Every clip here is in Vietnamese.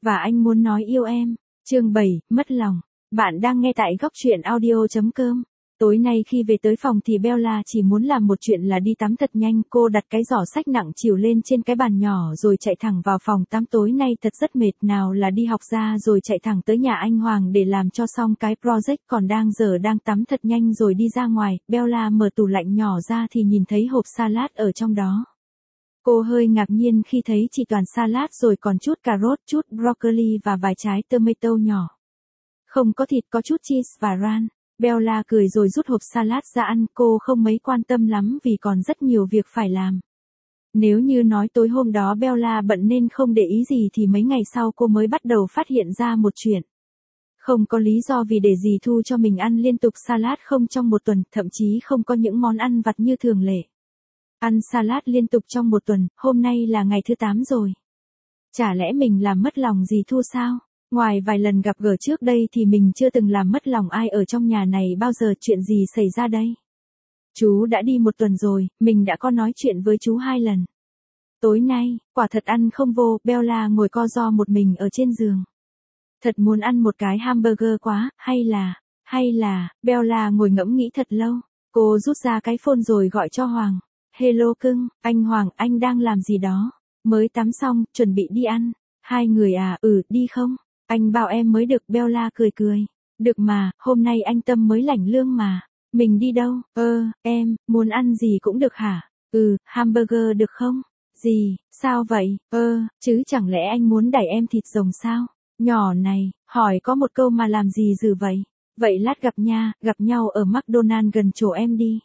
Và anh muốn nói yêu em. Chương 7, mất lòng. Bạn đang nghe tại góc truyện audio.com. Tối nay khi về tới phòng thì Bella chỉ muốn làm một chuyện là đi tắm thật nhanh. Cô đặt cái giỏ sách nặng trĩu lên trên cái bàn nhỏ rồi chạy thẳng vào phòng tắm. Tối nay thật rất mệt, nào là đi học ra rồi chạy thẳng tới nhà anh Hoàng để làm cho xong cái project, còn đang tắm thật nhanh rồi đi ra ngoài. Bella mở tủ lạnh nhỏ ra thì nhìn thấy hộp salad ở trong đó. Cô hơi ngạc nhiên khi thấy chỉ toàn salad rồi còn chút cà rốt, chút broccoli và vài trái tomato nhỏ. Không có thịt, có chút cheese và ran. Bella cười rồi rút hộp salad ra ăn. Cô không mấy quan tâm lắm vì còn rất nhiều việc phải làm. Nếu như nói tối hôm đó Bella bận nên không để ý gì thì mấy ngày sau cô mới bắt đầu phát hiện ra một chuyện. Không có lý do vì để dì Thu cho mình ăn liên tục salad không trong một tuần, thậm chí không có những món ăn vặt như thường lệ. Ăn salad liên tục trong một tuần, hôm nay là ngày thứ 8 rồi. Chả lẽ mình làm mất lòng dì Thu sao? Ngoài vài lần gặp gỡ trước đây thì mình chưa từng làm mất lòng ai ở trong nhà này bao giờ. Chuyện gì xảy ra đây? Chú đã đi một tuần rồi, mình đã có nói chuyện với chú 2 lần. Tối nay, quả thật ăn không vô. Bella ngồi co ro một mình ở trên giường. Thật muốn ăn một cái hamburger quá, hay là, Bella ngồi ngẫm nghĩ thật lâu. Cô rút ra cái phone rồi gọi cho Hoàng. Hello cưng, anh Hoàng, anh đang làm gì đó? Mới tắm xong, chuẩn bị đi ăn. Hai người à? Đi không? Anh bảo em mới được. Bella cười. Được mà, hôm nay anh Tâm mới lãnh lương mà. Mình đi đâu? Em, muốn ăn gì cũng được hả? Hamburger được không? Gì, sao vậy? Chứ chẳng lẽ anh muốn đẩy em thịt rồng sao? Nhỏ này, hỏi có một câu mà làm gì dữ vậy? Vậy lát gặp nhau ở McDonald's gần chỗ em đi.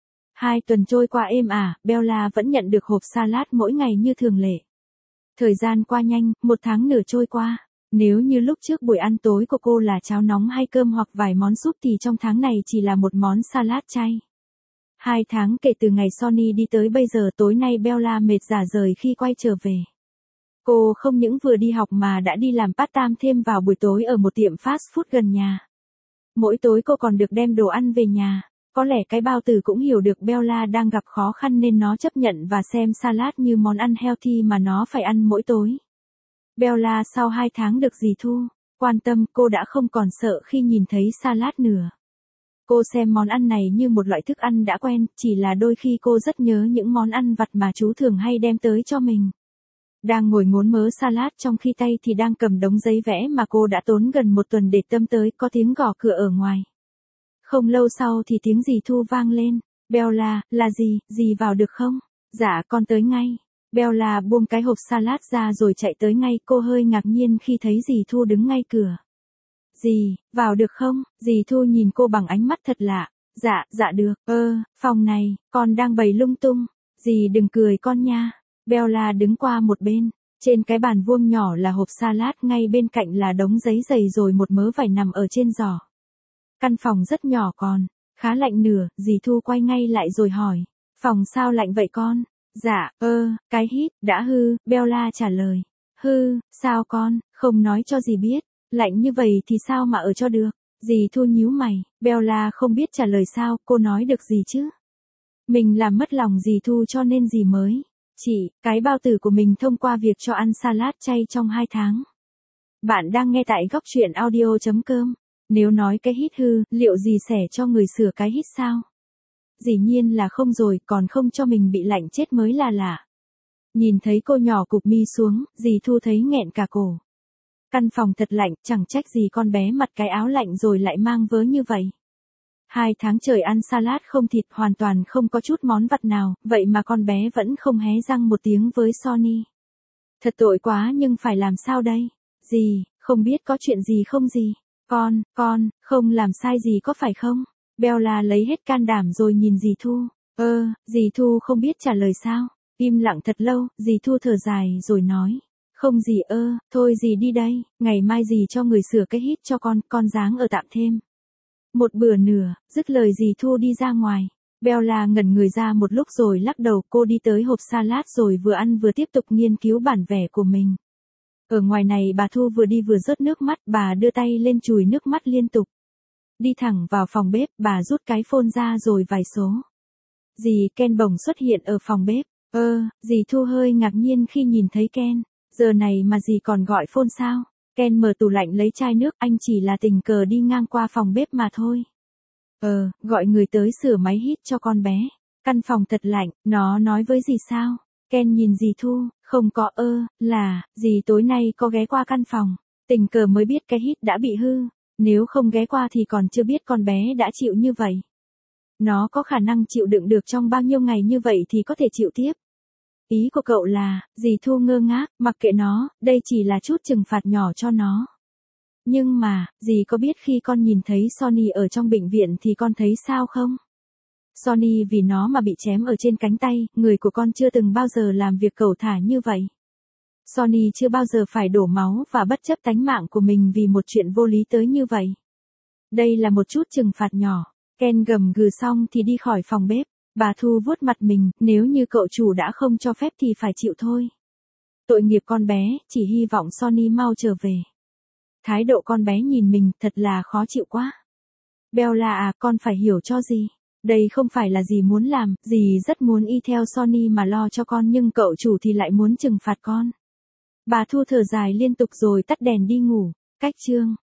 2 tuần trôi qua êm ả, Bella vẫn nhận được hộp salad mỗi ngày như thường lệ. Thời gian qua nhanh, 1 tháng nửa trôi qua. Nếu như lúc trước buổi ăn tối của cô là cháo nóng hay cơm hoặc vài món súp thì trong tháng này chỉ là một món salad chay. 2 tháng kể từ ngày Sonny đi tới bây giờ. Tối nay Bella mệt rã rời khi quay trở về. Cô không những vừa đi học mà đã đi làm part-time thêm vào buổi tối ở một tiệm fast food gần nhà. Mỗi tối cô còn được đem đồ ăn về nhà. Có lẽ cái bao tử cũng hiểu được Bella đang gặp khó khăn nên nó chấp nhận và xem salad như món ăn healthy mà nó phải ăn mỗi tối. Bella sau 2 tháng được dì Thu quan tâm, cô đã không còn sợ khi nhìn thấy salad nữa. Cô xem món ăn này như một loại thức ăn đã quen, chỉ là đôi khi cô rất nhớ những món ăn vặt mà chú thường hay đem tới cho mình. Đang ngồi ngốn mớ salad trong khi tay thì đang cầm đống giấy vẽ mà cô đã tốn gần 1 tuần để tâm tới. Có tiếng gõ cửa ở ngoài. Không lâu sau thì tiếng dì Thu vang lên. Bella, là gì, dì vào được không? Dạ con tới ngay. Bella buông cái hộp salad ra rồi chạy tới ngay. Cô hơi ngạc nhiên khi thấy dì Thu đứng ngay cửa. Dì, vào được không? Dì Thu nhìn cô bằng ánh mắt thật lạ. Dạ được. Phòng này, con đang bày lung tung. Dì đừng cười con nha. Bella đứng qua một bên. Trên cái bàn vuông nhỏ là hộp salad, ngay bên cạnh là đống giấy dày rồi một mớ vải nằm ở trên giỏ. Căn phòng rất nhỏ còn khá lạnh nửa. Dì Thu quay ngay lại rồi hỏi. Phòng sao lạnh vậy con? Dạ, cái hít đã hư. Bella trả lời. Hư, sao con, không nói cho dì biết. Lạnh như vậy thì sao mà ở cho được? Dì Thu nhíu mày. Bella không biết trả lời sao. Cô nói được gì chứ? Mình làm mất lòng dì Thu cho nên dì mới cái bao tử của mình thông qua việc cho ăn salad chay trong 2 tháng. Bạn đang nghe tại góc truyện audio.com. Nếu nói cái hít hư, liệu dì sẽ cho người sửa cái hít sao? Dĩ nhiên là không rồi, còn không cho mình bị lạnh chết mới là lạ. Nhìn thấy cô nhỏ cụp mi xuống, dì Thu thấy nghẹn cả cổ. Căn phòng thật lạnh, chẳng trách gì con bé mặc cái áo lạnh rồi lại mang vớ như vậy. 2 tháng trời ăn salad không thịt, hoàn toàn không có chút món vặt nào, vậy mà con bé vẫn không hé răng một tiếng với Sonny. Thật tội quá, nhưng phải làm sao đây? Dì, không biết có chuyện gì không dì? Con, không làm sai gì có phải không? Bella lấy hết can đảm rồi nhìn dì Thu. Dì Thu không biết trả lời sao? Im lặng thật lâu, dì Thu thở dài rồi nói. Không dì thôi dì đi đây, ngày mai dì cho người sửa cái hít cho con ráng ở tạm thêm. Một bữa nữa, dứt lời dì Thu đi ra ngoài. Bella ngẩn người ra một lúc rồi lắc đầu. Cô đi tới hộp salad rồi vừa ăn vừa tiếp tục nghiên cứu bản vẽ của mình. Ở ngoài này bà Thu vừa đi vừa rớt nước mắt, bà đưa tay lên chùi nước mắt liên tục. Đi thẳng vào phòng bếp, bà rút cái phone ra rồi vài số. Dì Ken bỗng xuất hiện ở phòng bếp. Dì Thu hơi ngạc nhiên khi nhìn thấy Ken. Giờ này mà dì còn gọi phone sao? Ken mở tủ lạnh lấy chai nước, anh chỉ là tình cờ đi ngang qua phòng bếp mà thôi. Gọi người tới sửa máy hít cho con bé. Căn phòng thật lạnh, nó nói với dì sao? Ken nhìn dì Thu, không có dì tối nay có ghé qua căn phòng. Tình cờ mới biết cái hít đã bị hư. Nếu không ghé qua thì còn chưa biết con bé đã chịu như vậy. Nó có khả năng chịu đựng được trong bao nhiêu ngày như vậy thì có thể chịu tiếp. Ý của cậu là, dì Thu ngơ ngác, mặc kệ nó, đây chỉ là chút trừng phạt nhỏ cho nó. Nhưng mà, dì có biết khi con nhìn thấy Sonny ở trong bệnh viện thì con thấy sao không? Sonny vì nó mà bị chém ở trên cánh tay, người của con chưa từng bao giờ làm việc cẩu thả như vậy. Sonny chưa bao giờ phải đổ máu và bất chấp tánh mạng của mình vì một chuyện vô lý tới như vậy. Đây là một chút trừng phạt nhỏ. Ken gầm gừ xong thì đi khỏi phòng bếp. Bà Thu vuốt mặt mình, nếu như cậu chủ đã không cho phép thì phải chịu thôi. Tội nghiệp con bé, chỉ hy vọng Sonny mau trở về. Thái độ con bé nhìn mình thật là khó chịu quá. Bella à, con phải hiểu cho dì. Đây không phải là dì muốn làm, dì rất muốn y theo Sonny mà lo cho con nhưng cậu chủ thì lại muốn trừng phạt con. Bà Thu thở dài liên tục rồi tắt đèn đi ngủ. Cách chương